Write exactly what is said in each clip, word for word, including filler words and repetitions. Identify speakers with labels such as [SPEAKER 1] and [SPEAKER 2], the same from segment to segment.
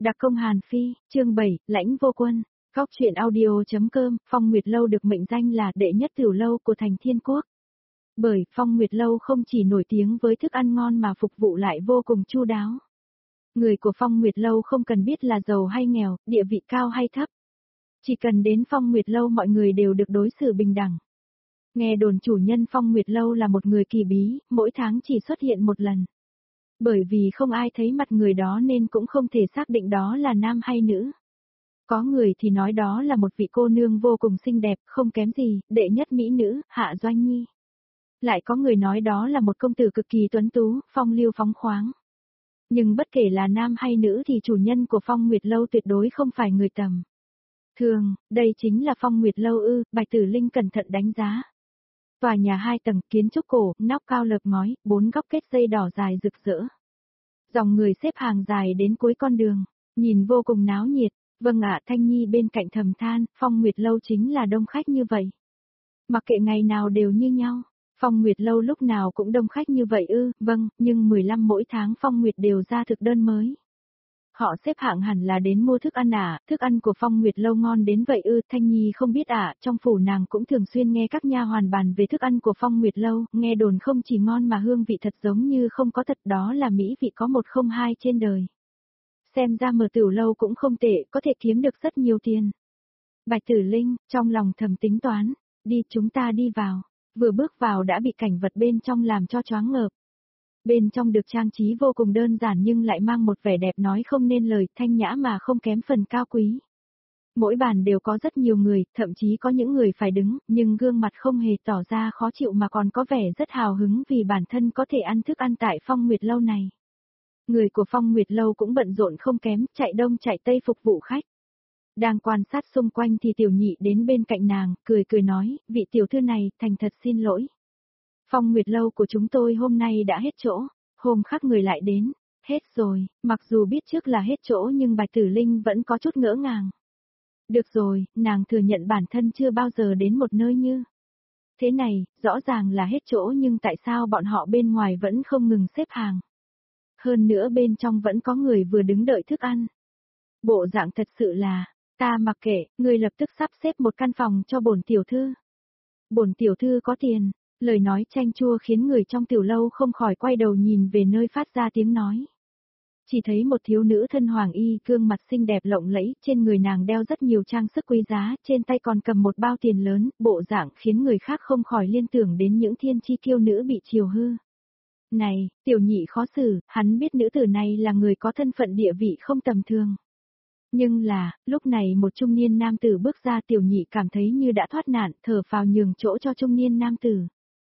[SPEAKER 1] Đặc công Hàn Phi, chương bảy, Lãnh Vô Quân. Góc truyện audio.com, Phong Nguyệt Lâu được mệnh danh là đệ nhất tiểu lâu của thành Thiên Quốc. Bởi Phong Nguyệt Lâu không chỉ nổi tiếng với thức ăn ngon mà phục vụ lại vô cùng chu đáo. Người của Phong Nguyệt Lâu không cần biết là giàu hay nghèo, địa vị cao hay thấp. Chỉ cần đến Phong Nguyệt Lâu mọi người đều được đối xử bình đẳng. Nghe đồn chủ nhân Phong Nguyệt Lâu là một người kỳ bí, mỗi tháng chỉ xuất hiện một lần. Bởi vì không ai thấy mặt người đó nên cũng không thể xác định đó là nam hay nữ. Có người thì nói đó là một vị cô nương vô cùng xinh đẹp, không kém gì, đệ nhất mỹ nữ, Hạ Doanh Nhi. Lại có người nói đó là một công tử cực kỳ tuấn tú, phong lưu phóng khoáng. Nhưng bất kể là nam hay nữ thì chủ nhân của Phong Nguyệt Lâu tuyệt đối không phải người tầm thường, đây chính là Phong Nguyệt Lâu ư, Bạch Tử Linh cẩn thận đánh giá. Tòa nhà hai tầng, kiến trúc cổ, nóc cao lợp ngói, bốn góc kết dây đỏ dài rực rỡ. Dòng người xếp hàng dài đến cuối con đường, nhìn vô cùng náo nhiệt. Vâng ạ, Thanh Nhi bên cạnh thầm than, Phong Nguyệt Lâu chính là đông khách như vậy. Mặc kệ ngày nào đều như nhau, Phong Nguyệt Lâu lúc nào cũng đông khách như vậy ư, vâng, nhưng mười lăm mỗi tháng Phong Nguyệt đều ra thực đơn mới. Họ xếp hạng hẳn là đến mua thức ăn à, thức ăn của Phong Nguyệt Lâu ngon đến vậy ư, Thanh Nhi không biết à, trong phủ nàng cũng thường xuyên nghe các nha hoàn bàn về thức ăn của Phong Nguyệt Lâu, nghe đồn không chỉ ngon mà hương vị thật giống như không có thật, đó là mỹ vị có một không hai trên đời. Xem ra mở tiểu lâu cũng không tệ, có thể kiếm được rất nhiều tiền. Bạch Tử Linh, trong lòng thầm tính toán, đi chúng ta đi vào, vừa bước vào đã bị cảnh vật bên trong làm cho choáng ngợp. Bên trong được trang trí vô cùng đơn giản nhưng lại mang một vẻ đẹp nói không nên lời, thanh nhã mà không kém phần cao quý. Mỗi bàn đều có rất nhiều người, thậm chí có những người phải đứng, nhưng gương mặt không hề tỏ ra khó chịu mà còn có vẻ rất hào hứng vì bản thân có thể ăn thức ăn tại Phong Nguyệt Lâu này. Người của Phong Nguyệt Lâu cũng bận rộn không kém, chạy đông chạy tây phục vụ khách. Đang quan sát xung quanh thì tiểu nhị đến bên cạnh nàng, cười cười nói, vị tiểu thư này, thành thật xin lỗi. Phong Nguyệt Lâu của chúng tôi hôm nay đã hết chỗ, hôm khác người lại đến, hết rồi, mặc dù biết trước là hết chỗ nhưng Bạch Tử Linh vẫn có chút ngỡ ngàng. Được rồi, nàng thừa nhận bản thân chưa bao giờ đến một nơi như thế này, rõ ràng là hết chỗ nhưng tại sao bọn họ bên ngoài vẫn không ngừng xếp hàng. Hơn nữa bên trong vẫn có người vừa đứng đợi thức ăn. Bộ dạng thật sự là, ta mặc kệ, người lập tức sắp xếp một căn phòng cho bổn tiểu thư. Bổn tiểu thư có tiền, lời nói chanh chua khiến người trong tiểu lâu không khỏi quay đầu nhìn về nơi phát ra tiếng nói. Chỉ thấy một thiếu nữ thân hoàng y, gương mặt xinh đẹp lộng lẫy, trên người nàng đeo rất nhiều trang sức quý giá, trên tay còn cầm một bao tiền lớn, bộ dạng khiến người khác không khỏi liên tưởng đến những thiên chi kiêu nữ bị chiều hư. Này, tiểu nhị khó xử, hắn biết nữ tử này là người có thân phận địa vị không tầm thường. Nhưng là, lúc này một trung niên nam tử bước ra, tiểu nhị cảm thấy như đã thoát nạn, thở phào nhường chỗ cho trung niên nam tử.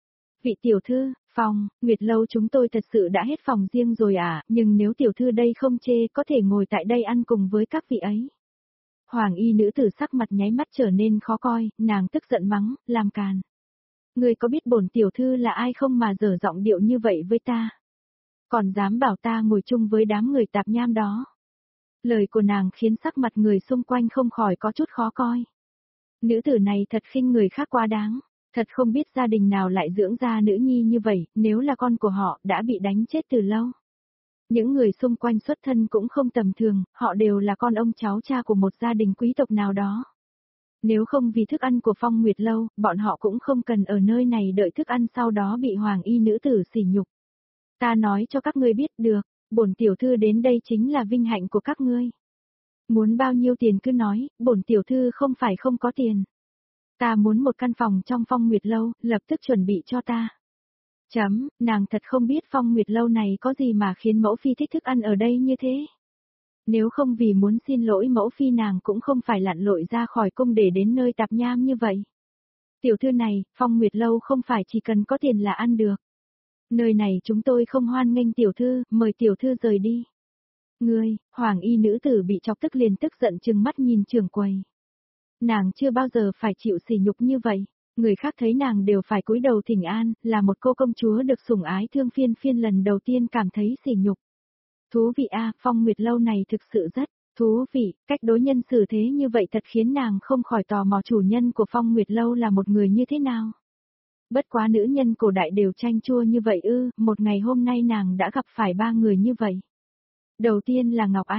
[SPEAKER 1] Vị tiểu thư, phòng, Nguyệt Lâu chúng tôi thật sự đã hết phòng riêng rồi à, nhưng nếu tiểu thư đây không chê có thể ngồi tại đây ăn cùng với các vị ấy. Hoàng y nữ tử sắc mặt nháy mắt trở nên khó coi, nàng tức giận mắng, làm càn. Ngươi có biết bổn tiểu thư là ai không mà dở giọng điệu như vậy với ta? Còn dám bảo ta ngồi chung với đám người tạp nham đó. Lời của nàng khiến sắc mặt người xung quanh không khỏi có chút khó coi. Nữ tử này thật khinh người khác quá đáng, thật không biết gia đình nào lại dưỡng ra nữ nhi như vậy, nếu là con của họ đã bị đánh chết từ lâu. Những người xung quanh xuất thân cũng không tầm thường, họ đều là con ông cháu cha của một gia đình quý tộc nào đó. Nếu không vì thức ăn của Phong Nguyệt Lâu, bọn họ cũng không cần ở nơi này đợi thức ăn sau đó bị hoàng y nữ tử sỉ nhục. Ta nói cho các ngươi biết được, bổn tiểu thư đến đây chính là vinh hạnh của các ngươi. Muốn bao nhiêu tiền cứ nói, bổn tiểu thư không phải không có tiền. Ta muốn một căn phòng trong Phong Nguyệt Lâu, lập tức chuẩn bị cho ta. Chấm, nàng thật không biết Phong Nguyệt Lâu này có gì mà khiến mẫu phi thích thức ăn ở đây như thế. Nếu không vì muốn xin lỗi mẫu phi nàng cũng không phải lặn lội ra khỏi cung để đến nơi tạp nham như vậy. Tiểu thư này, Phong Nguyệt Lâu không phải chỉ cần có tiền là ăn được. Nơi này chúng tôi không hoan nghênh tiểu thư, mời tiểu thư rời đi. Ngươi, hoàng y nữ tử bị chọc tức liền tức giận trừng mắt nhìn trưởng quầy. Nàng chưa bao giờ phải chịu sỉ nhục như vậy, người khác thấy nàng đều phải cúi đầu thỉnh an, là một cô công chúa được sủng ái thương phiên phiên lần đầu tiên cảm thấy sỉ nhục. Thú vị a, Phong Nguyệt Lâu này thực sự rất thú vị, cách đối nhân xử thế như vậy thật khiến nàng không khỏi tò mò chủ nhân của Phong Nguyệt Lâu là một người như thế nào. Bất quá nữ nhân cổ đại đều chanh chua như vậy ư, một ngày hôm nay nàng đã gặp phải ba người như vậy. Đầu tiên là Ngọc Anh,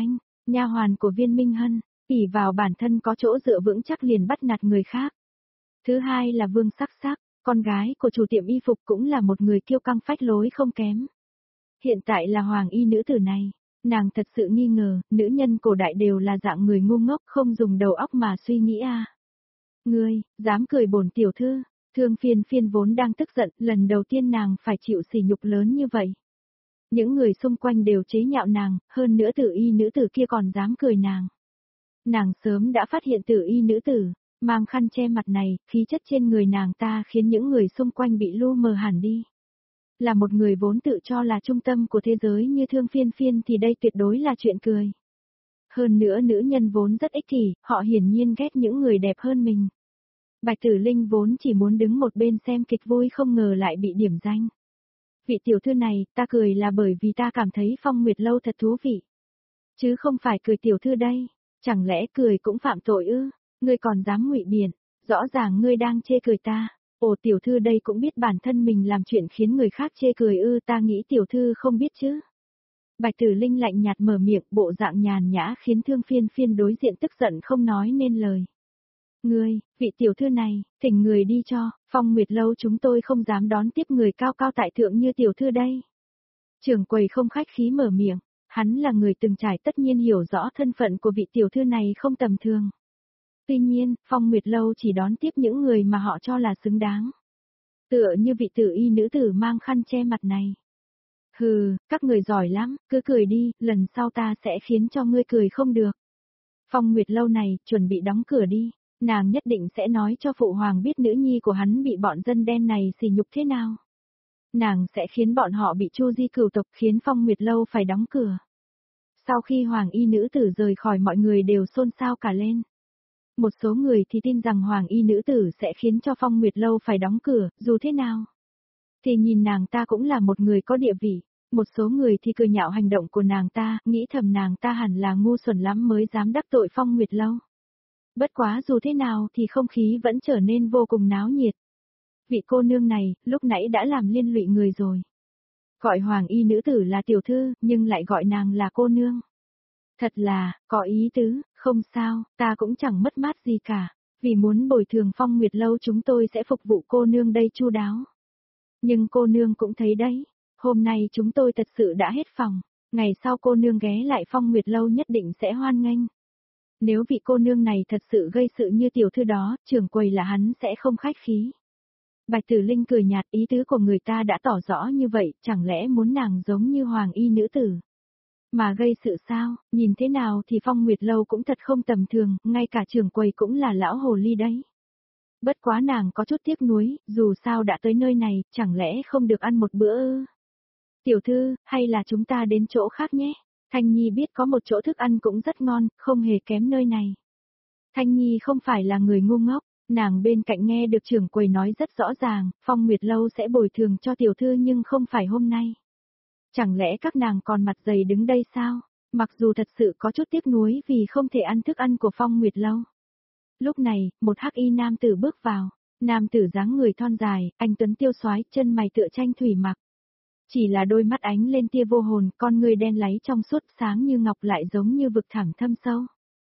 [SPEAKER 1] nha hoàn của Viên Minh Hân, ỷ vào bản thân có chỗ dựa vững chắc liền bắt nạt người khác. Thứ hai là Vương Sắc Sắc, con gái của chủ tiệm y phục cũng là một người kiêu căng phách lối không kém. Hiện tại là hoàng y nữ tử này, nàng thật sự nghi ngờ, nữ nhân cổ đại đều là dạng người ngu ngốc không dùng đầu óc mà suy nghĩ à. Ngươi, dám cười bổn tiểu thư, Thương Phiên Phiên vốn đang tức giận, lần đầu tiên nàng phải chịu sỉ nhục lớn như vậy. Những người xung quanh đều chế nhạo nàng, hơn nữa tử y nữ tử kia còn dám cười nàng. Nàng sớm đã phát hiện tử y nữ tử, mang khăn che mặt này, khí chất trên người nàng ta khiến những người xung quanh bị lu mờ hẳn đi. Là một người vốn tự cho là trung tâm của thế giới như Thương Phiên Phiên thì đây tuyệt đối là chuyện cười. Hơn nữa nữ nhân vốn rất ích kỷ, họ hiển nhiên ghét những người đẹp hơn mình. Bạch Tử Linh vốn chỉ muốn đứng một bên xem kịch vui không ngờ lại bị điểm danh. Vị tiểu thư này, ta cười là bởi vì ta cảm thấy Phong Nguyệt Lâu thật thú vị. Chứ không phải cười tiểu thư đây, chẳng lẽ cười cũng phạm tội ư, ngươi còn dám ngụy biện, rõ ràng ngươi đang chê cười ta. Ồ tiểu thư đây cũng biết bản thân mình làm chuyện khiến người khác chê cười ư, ta nghĩ tiểu thư không biết chứ. Bạch Tử Linh lạnh nhạt mở miệng, bộ dạng nhàn nhã khiến Thương Phiên Phiên đối diện tức giận không nói nên lời. Ngươi, vị tiểu thư này, thỉnh người đi cho, Phong Nguyệt Lâu chúng tôi không dám đón tiếp người cao cao tại thượng như tiểu thư đây. Trưởng quầy không khách khí mở miệng, hắn là người từng trải tất nhiên hiểu rõ thân phận của vị tiểu thư này không tầm thường. Tuy nhiên, Phong Nguyệt Lâu chỉ đón tiếp những người mà họ cho là xứng đáng. Tựa như vị tử y nữ tử mang khăn che mặt này. Hừ, các người giỏi lắm, cứ cười đi, lần sau ta sẽ khiến cho ngươi cười không được. Phong Nguyệt Lâu này, chuẩn bị đóng cửa đi, nàng nhất định sẽ nói cho phụ hoàng biết nữ nhi của hắn bị bọn dân đen này sỉ nhục thế nào. Nàng sẽ khiến bọn họ bị chu di cửu tộc, khiến Phong Nguyệt Lâu phải đóng cửa. Sau khi hoàng y nữ tử rời khỏi, mọi người đều xôn xao cả lên. Một số người thì tin rằng hoàng y nữ tử sẽ khiến cho Phong Nguyệt Lâu phải đóng cửa, dù thế nào. Thì nhìn nàng ta cũng là một người có địa vị, một số người thì cười nhạo hành động của nàng ta, nghĩ thầm nàng ta hẳn là ngu xuẩn lắm mới dám đắc tội Phong Nguyệt Lâu. Bất quá dù thế nào thì không khí vẫn trở nên vô cùng náo nhiệt. Vị cô nương này, lúc nãy đã làm liên lụy người rồi. Gọi hoàng y nữ tử là tiểu thư, nhưng lại gọi nàng là cô nương. Thật là, có ý tứ, không sao, ta cũng chẳng mất mát gì cả, vì muốn bồi thường Phong Nguyệt Lâu chúng tôi sẽ phục vụ cô nương đây chu đáo. Nhưng cô nương cũng thấy đấy, hôm nay chúng tôi thật sự đã hết phòng, ngày sau cô nương ghé lại Phong Nguyệt Lâu nhất định sẽ hoan nghênh. Nếu vị cô nương này thật sự gây sự như tiểu thư đó, trưởng quầy là hắn sẽ không khách khí. Bạch Tử Linh cười nhạt, ý tứ của người ta đã tỏ rõ như vậy, chẳng lẽ muốn nàng giống như hoàng y nữ tử. Mà gây sự sao, nhìn thế nào thì Phong Nguyệt Lâu cũng thật không tầm thường, ngay cả trưởng quầy cũng là lão hồ ly đấy. Bất quá nàng có chút tiếc nuối, dù sao đã tới nơi này, chẳng lẽ không được ăn một bữa ư? Tiểu thư, hay là chúng ta đến chỗ khác nhé? Thanh Nhi biết có một chỗ thức ăn cũng rất ngon, không hề kém nơi này. Thanh Nhi không phải là người ngu ngốc, nàng bên cạnh nghe được trưởng quầy nói rất rõ ràng, Phong Nguyệt Lâu sẽ bồi thường cho tiểu thư nhưng không phải hôm nay. Chẳng lẽ các nàng còn mặt dày đứng đây sao? Mặc dù thật sự có chút tiếc nuối vì không thể ăn thức ăn của Phong Nguyệt Lâu. Lúc này, một hắc y nam tử bước vào, nam tử dáng người thon dài, anh tuấn tiêu soái, chân mày tựa tranh thủy mặc. Chỉ là đôi mắt ánh lên tia vô hồn, con người đen láy trong suốt sáng như ngọc lại giống như vực thẳm thâm sâu.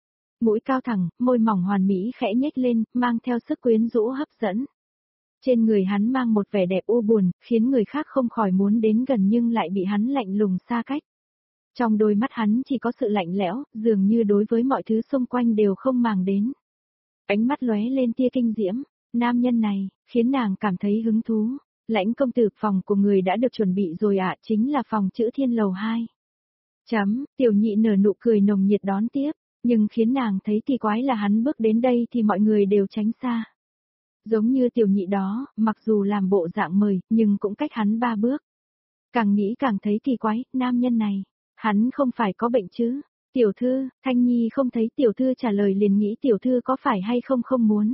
[SPEAKER 1] Mũi cao thẳng, môi mỏng hoàn mỹ khẽ nhếch lên, mang theo sức quyến rũ hấp dẫn. Trên người hắn mang một vẻ đẹp u buồn, khiến người khác không khỏi muốn đến gần nhưng lại bị hắn lạnh lùng xa cách. Trong đôi mắt hắn chỉ có sự lạnh lẽo, dường như đối với mọi thứ xung quanh đều không màng đến. Ánh mắt lóe lên tia kinh diễm, nam nhân này, khiến nàng cảm thấy hứng thú. Lãnh công tử, phòng của người đã được chuẩn bị rồi ạ, chính là phòng chữ Thiên lầu hai. Chấm, tiểu nhị nở nụ cười nồng nhiệt đón tiếp, nhưng khiến nàng thấy kỳ quái là hắn bước đến đây thì mọi người đều tránh xa. Giống như tiểu nhị đó, mặc dù làm bộ dạng mời, nhưng cũng cách hắn ba bước. Càng nghĩ càng thấy kỳ quái, nam nhân này, hắn không phải có bệnh chứ? Tiểu thư, Thanh Nhi không thấy tiểu thư trả lời liền nghĩ tiểu thư có phải hay không không muốn.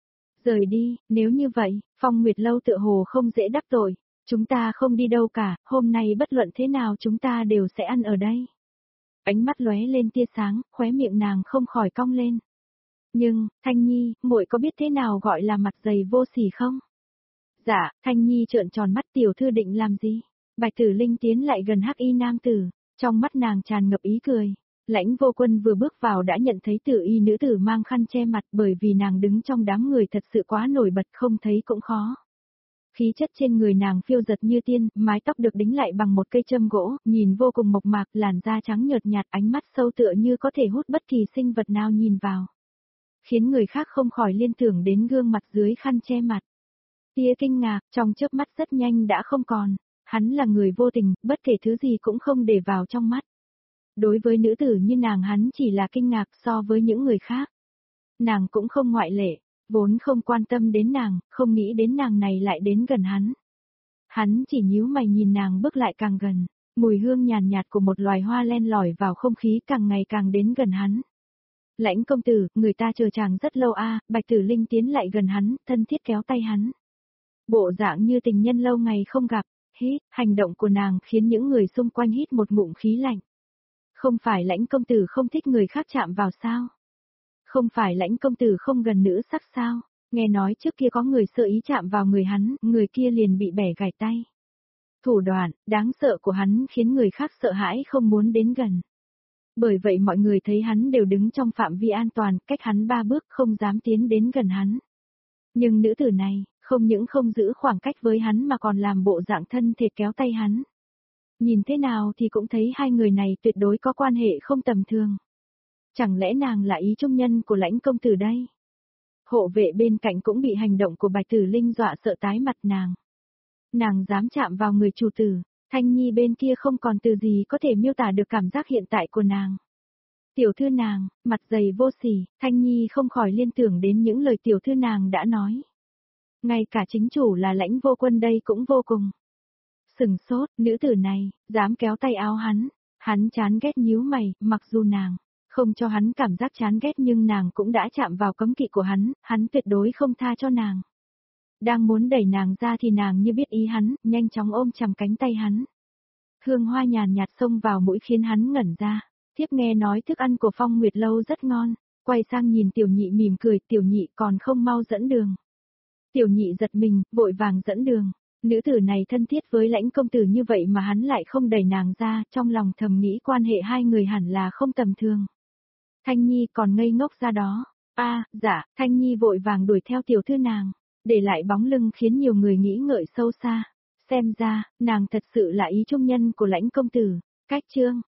[SPEAKER 1] Rời đi, nếu như vậy, Phong Nguyệt Lâu tựa hồ không dễ đắc tội, chúng ta không đi đâu cả, hôm nay bất luận thế nào chúng ta đều sẽ ăn ở đây. Ánh mắt lóe lên tia sáng, khóe miệng nàng không khỏi cong lên. Nhưng, Thanh Nhi, muội có biết thế nào gọi là mặt dày vô sỉ không? Dạ, Thanh Nhi trợn tròn mắt, tiểu thư định làm gì? Bạch Tử Linh tiến lại gần hắc y nam tử, trong mắt nàng tràn ngập ý cười. Lãnh Vô Quân vừa bước vào đã nhận thấy Tử y nữ tử mang khăn che mặt, bởi vì nàng đứng trong đám người thật sự quá nổi bật, không thấy cũng khó. Khí chất trên người nàng phiêu giật như tiên, mái tóc được đính lại bằng một cây châm gỗ, nhìn vô cùng mộc mạc, làn da trắng nhợt nhạt, ánh mắt sâu tựa như có thể hút bất kỳ sinh vật nào nhìn vào. Khiến người khác không khỏi liên tưởng đến gương mặt dưới khăn che mặt. Tia kinh ngạc, trong chớp mắt rất nhanh đã không còn. Hắn là người vô tình, bất kể thứ gì cũng không để vào trong mắt. Đối với nữ tử như nàng hắn chỉ là kinh ngạc so với những người khác. Nàng cũng không ngoại lệ, vốn không quan tâm đến nàng, không nghĩ đến nàng này lại đến gần hắn. Hắn chỉ nhíu mày nhìn nàng bước lại càng gần, mùi hương nhàn nhạt của một loài hoa len lỏi vào không khí càng ngày càng đến gần hắn. Lãnh công tử, người ta chờ chàng rất lâu a. Bạch Tử Linh tiến lại gần hắn, thân thiết kéo tay hắn. Bộ dạng như tình nhân lâu ngày không gặp, hít, hành động của nàng khiến những người xung quanh hít một ngụm khí lạnh. Không phải Lãnh công tử không thích người khác chạm vào sao? Không phải Lãnh công tử không gần nữ sắc sao? Nghe nói trước kia có người sợ ý chạm vào người hắn, người kia liền bị bẻ gãy tay. Thủ đoạn, đáng sợ của hắn khiến người khác sợ hãi không muốn đến gần. Bởi vậy mọi người thấy hắn đều đứng trong phạm vi an toàn, cách hắn ba bước không dám tiến đến gần hắn. Nhưng nữ tử này, không những không giữ khoảng cách với hắn mà còn làm bộ dạng thân thể kéo tay hắn. Nhìn thế nào thì cũng thấy hai người này tuyệt đối có quan hệ không tầm thường. Chẳng lẽ nàng là ý trung nhân của Lãnh công tử đây? Hộ vệ bên cạnh cũng bị hành động của Bạch Tử Linh dọa sợ tái mặt nàng. Nàng dám chạm vào người chủ tử, Thanh Nhi bên kia không còn từ gì có thể miêu tả được cảm giác hiện tại của nàng. Tiểu thư nàng, mặt dày vô sỉ, Thanh Nhi không khỏi liên tưởng đến những lời tiểu thư nàng đã nói. Ngay cả chính chủ là Lãnh Vô Quân đây cũng vô cùng. Sừng sốt, nữ tử này, dám kéo tay áo hắn, hắn chán ghét nhíu mày, mặc dù nàng không cho hắn cảm giác chán ghét nhưng nàng cũng đã chạm vào cấm kỵ của hắn, hắn tuyệt đối không tha cho nàng. Đang muốn đẩy nàng ra thì nàng như biết ý hắn, nhanh chóng ôm chầm cánh tay hắn. Hương hoa nhàn nhạt xông vào mũi khiến hắn ngẩn ra, thiếp nghe nói thức ăn của Phong Nguyệt Lâu rất ngon, quay sang nhìn tiểu nhị mỉm cười, tiểu nhị còn không mau dẫn đường. Tiểu nhị giật mình, vội vàng dẫn đường. Nữ tử này thân thiết với Lãnh công tử như vậy mà hắn lại không đẩy nàng ra, trong lòng thầm nghĩ quan hệ hai người hẳn là không tầm thường. Thanh Nhi còn ngây ngốc ra đó. A, à, dạ, Thanh Nhi vội vàng đuổi theo tiểu thư nàng, để lại bóng lưng khiến nhiều người nghĩ ngợi sâu xa. Xem ra, nàng thật sự là ý trung nhân của Lãnh công tử. Cách chương